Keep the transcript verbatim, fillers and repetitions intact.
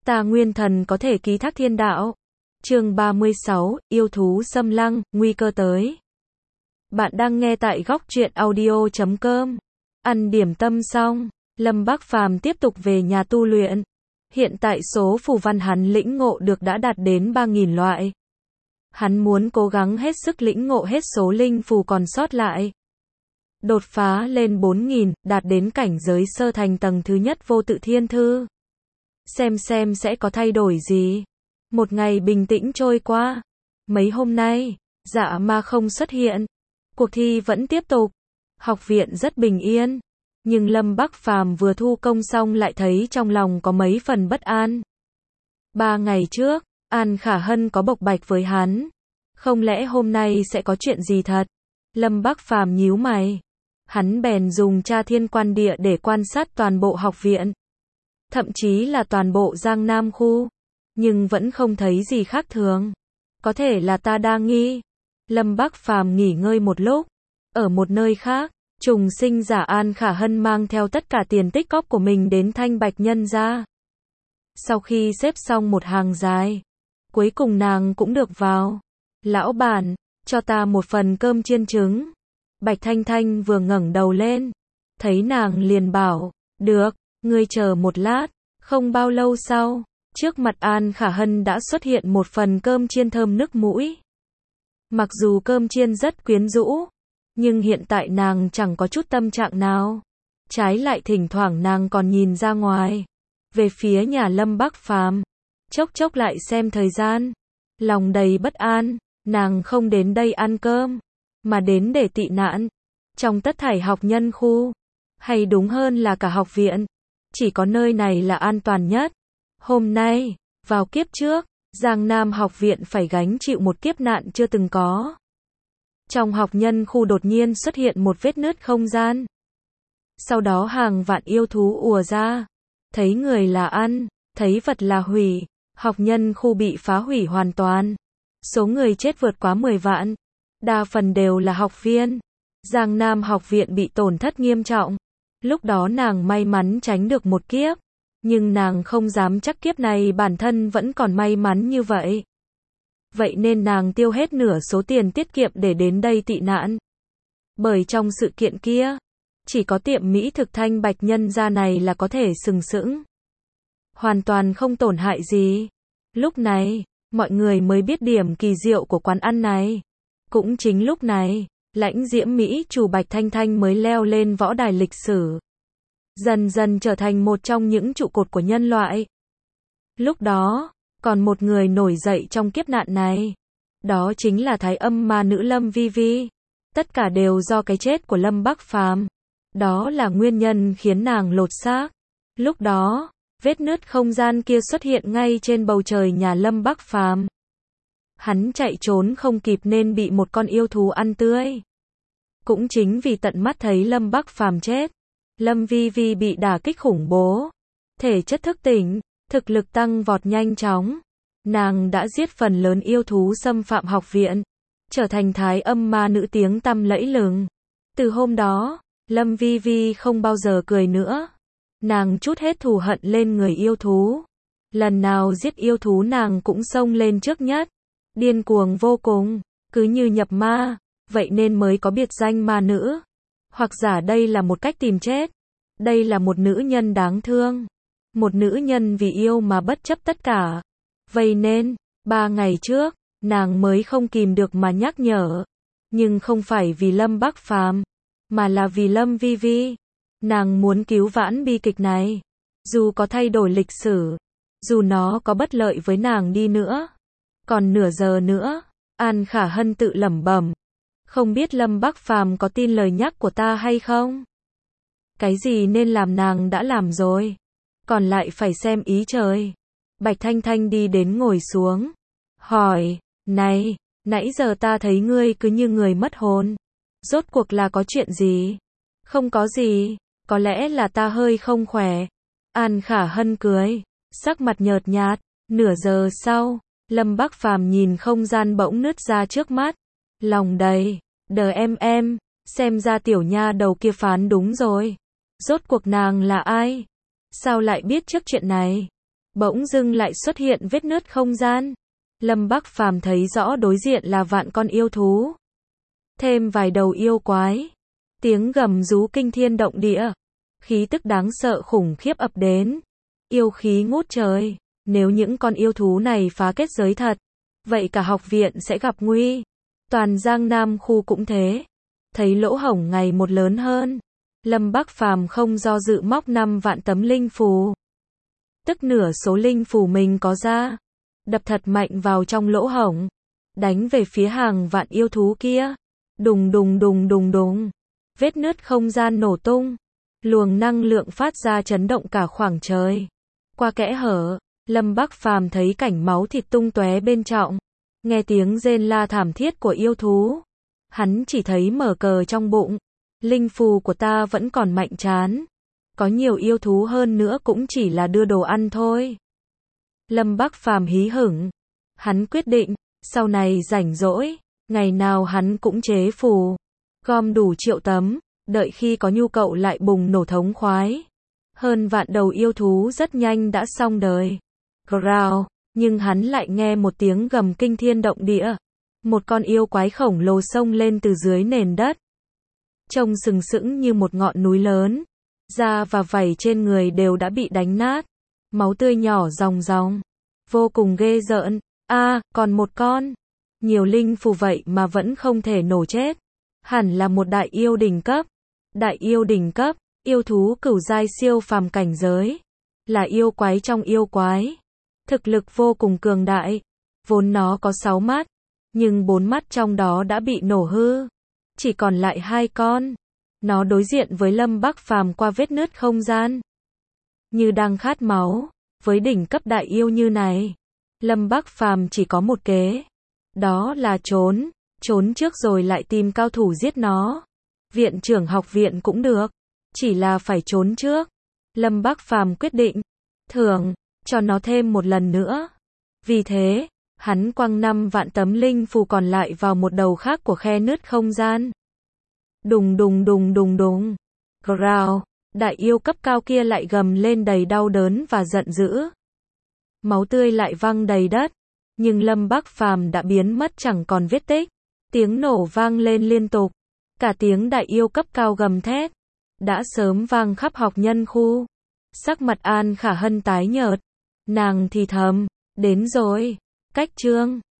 Ta nguyên thần có thể ký thác thiên đạo. Chương ba mươi sáu, yêu thú xâm lăng, nguy cơ tới. Bạn đang nghe tại góc truyện audio chấm com. Ăn điểm tâm xong, Lâm Bác Phàm tiếp tục về nhà tu luyện. Hiện tại số phù văn hắn lĩnh ngộ được đã đạt đến ba nghìn loại. Hắn muốn cố gắng hết sức lĩnh ngộ hết số linh phù còn sót lại. Đột phá lên bốn nghìn, đạt đến cảnh giới sơ thành tầng thứ nhất vô tự thiên thư. Xem xem sẽ có thay đổi gì. Một ngày bình tĩnh trôi qua. Mấy hôm nay, Dạ Ma không xuất hiện. Cuộc thi vẫn tiếp tục. Học viện rất bình yên. Nhưng Lâm Bác Phàm vừa thu công xong lại thấy trong lòng có mấy phần bất an. Ba ngày trước, An Khả Hân có bộc bạch với hắn. Không lẽ hôm nay sẽ có chuyện gì thật? Lâm Bác Phàm nhíu mày. Hắn bèn dùng tra thiên quan địa để quan sát toàn bộ học viện. Thậm chí là toàn bộ Giang Nam khu. Nhưng vẫn không thấy gì khác thường. Có thể là ta đa nghi. Lâm Bác Phàm nghỉ ngơi một lúc. Ở một nơi khác, trùng sinh giả An Khả Hân mang theo tất cả tiền tích cóp của mình đến Thanh Bạch Nhân gia. Sau khi xếp xong một hàng dài, cuối cùng nàng cũng được vào. Lão bản, cho ta một phần cơm chiên trứng. Bạch Thanh Thanh vừa ngẩng đầu lên, thấy nàng liền bảo, được, ngươi chờ một lát. Không bao lâu sau, trước mặt An Khả Hân đã xuất hiện một phần cơm chiên thơm nức mũi. Mặc dù cơm chiên rất quyến rũ, nhưng hiện tại nàng chẳng có chút tâm trạng nào. Trái lại thỉnh thoảng nàng còn nhìn ra ngoài, về phía nhà Lâm Bác Phàm, chốc chốc lại xem thời gian. Lòng đầy bất an, nàng không đến đây ăn cơm, mà đến để tị nạn. Trong tất thảy học nhân khu, hay đúng hơn là cả học viện, chỉ có nơi này là an toàn nhất. Hôm nay, vào kiếp trước, Giang Nam học viện phải gánh chịu một kiếp nạn chưa từng có. Trong học nhân khu đột nhiên xuất hiện một vết nứt không gian. Sau đó hàng vạn yêu thú ùa ra. Thấy người là ăn, thấy vật là hủy. Học nhân khu bị phá hủy hoàn toàn. Số người chết vượt quá mười vạn. Đa phần đều là học viên. Giang Nam học viện bị tổn thất nghiêm trọng. Lúc đó nàng may mắn tránh được một kiếp. Nhưng nàng không dám chắc kiếp này bản thân vẫn còn may mắn như vậy. Vậy nên nàng tiêu hết nửa số tiền tiết kiệm để đến đây tị nạn. Bởi trong sự kiện kia, chỉ có tiệm mỹ thực Thanh Bạch Nhân gia này là có thể sừng sững. Hoàn toàn không tổn hại gì. Lúc này, mọi người mới biết điểm kỳ diệu của quán ăn này. Cũng chính lúc này, lãnh diễm Mỹ chủ Bạch Thanh Thanh mới leo lên võ đài lịch sử. Dần dần trở thành một trong những trụ cột của nhân loại. Lúc đó, còn một người nổi dậy trong kiếp nạn này. Đó chính là Thái Âm Ma Nữ Lâm Vi Vi. Tất cả đều do cái chết của Lâm Bác Phàm. Đó là nguyên nhân khiến nàng lột xác. Lúc đó, vết nứt không gian kia xuất hiện ngay trên bầu trời nhà Lâm Bác Phàm. Hắn chạy trốn không kịp nên bị một con yêu thú ăn tươi. Cũng chính vì tận mắt thấy Lâm Bác Phàm chết, Lâm Vi Vi bị đả kích khủng bố. Thể chất thức tỉnh, thực lực tăng vọt nhanh chóng. Nàng đã giết phần lớn yêu thú xâm phạm học viện, trở thành Thái Âm Ma Nữ tiếng tăm lẫy lừng. Từ hôm đó, Lâm Vi Vi không bao giờ cười nữa. Nàng trút hết thù hận lên người yêu thú. Lần nào giết yêu thú nàng cũng xông lên trước nhất. Điên cuồng vô cùng, cứ như nhập ma, vậy nên mới có biệt danh ma nữ. Hoặc giả đây là một cách tìm chết. Đây là một nữ nhân đáng thương. Một nữ nhân vì yêu mà bất chấp tất cả. Vậy nên, ba ngày trước, nàng mới không kìm được mà nhắc nhở. Nhưng không phải vì Lâm Bác Phàm, mà là vì Lâm Vi Vi. Nàng muốn cứu vãn bi kịch này. Dù có thay đổi lịch sử, dù nó có bất lợi với nàng đi nữa. Còn nửa giờ nữa, An Khả Hân tự lẩm bẩm. Không biết Lâm Bác Phàm có tin lời nhắc của ta hay không? Cái gì nên làm nàng đã làm rồi. Còn lại phải xem ý trời. Bạch Thanh Thanh đi đến ngồi xuống. Hỏi, này, nãy giờ ta thấy ngươi cứ như người mất hồn. Rốt cuộc là có chuyện gì? Không có gì, có lẽ là ta hơi không khỏe. An Khả Hân cười, sắc mặt nhợt nhạt. Nửa giờ sau, Lâm Bác Phàm nhìn không gian bỗng nứt ra trước mắt. Lòng đầy, đờ em em, xem ra tiểu nha đầu kia phán đúng rồi. Rốt cuộc nàng là ai? Sao lại biết trước chuyện này? bỗng dưng lại xuất hiện vết nứt không gian. Lâm Bắc Phàm thấy rõ đối diện là vạn con yêu thú. Thêm vài đầu yêu quái. Tiếng gầm rú kinh thiên động địa. Khí tức đáng sợ khủng khiếp ập đến. Yêu khí ngút trời. Nếu những con yêu thú này phá kết giới thật, vậy cả học viện sẽ gặp nguy. Toàn Giang Nam khu cũng thế. Thấy lỗ hổng ngày một lớn hơn. Lâm Bắc Phàm không do dự móc năm vạn tấm linh phù. Tức nửa số linh phù mình có ra. Đập thật mạnh vào trong lỗ hổng. Đánh về phía hàng vạn yêu thú kia. Đùng đùng đùng đùng đùng. Vết nứt không gian nổ tung. Luồng năng lượng phát ra chấn động cả khoảng trời. Qua kẽ hở, Lâm Bắc Phàm thấy cảnh máu thịt tung tóe bên trong. Nghe tiếng rên la thảm thiết của yêu thú. Hắn chỉ thấy mở cờ trong bụng. Linh phù của ta vẫn còn mạnh chán. Có nhiều yêu thú hơn nữa cũng chỉ là đưa đồ ăn thôi. Lâm Bắc Phàm hí hửng. Hắn quyết định, sau này rảnh rỗi, ngày nào hắn cũng chế phù. Gom đủ triệu tấm, đợi khi có nhu cầu lại bùng nổ thống khoái. Hơn vạn đầu yêu thú rất nhanh đã xong đời. Growl, nhưng hắn lại nghe một tiếng gầm kinh thiên động địa. Một con yêu quái khổng lồ xông lên từ dưới nền đất. Trông sừng sững như một ngọn núi lớn. Da và vảy trên người đều đã bị đánh nát. Máu tươi nhỏ ròng ròng. Vô cùng ghê rợn. A, à, còn một con. Nhiều linh phù vậy mà vẫn không thể nổ chết. Hẳn là một đại yêu đỉnh cấp. Đại yêu đỉnh cấp, yêu thú cửu giai siêu phàm cảnh giới. Là yêu quái trong yêu quái. Thực lực vô cùng cường đại. Vốn nó có sáu mắt. Nhưng bốn mắt trong đó đã bị nổ hư. Chỉ còn lại hai con. Nó đối diện với Lâm Bắc Phàm qua vết nứt không gian. Như đang khát máu. Với đỉnh cấp đại yêu như này, Lâm Bắc Phàm chỉ có một kế. Đó là trốn. Trốn trước rồi lại tìm cao thủ giết nó. Viện trưởng học viện cũng được. Chỉ là phải trốn trước. Lâm Bắc Phàm quyết định. Thưởng, cho nó thêm một lần nữa. Vì thế, hắn quăng năm vạn tấm linh phù còn lại vào một đầu khác của khe nứt không gian. Đùng đùng đùng đùng đùng. Growl. Đại yêu cấp cao kia lại gầm lên đầy đau đớn và giận dữ. Máu tươi lại văng đầy đất. Nhưng Lâm Bắc Phàm đã biến mất chẳng còn vết tích. Tiếng nổ vang lên liên tục. Cả tiếng đại yêu cấp cao gầm thét. Đã sớm vang khắp học nhân khu. Sắc mặt An Khả Hân tái nhợt. Nàng thì thầm. Đến rồi. Cách chương.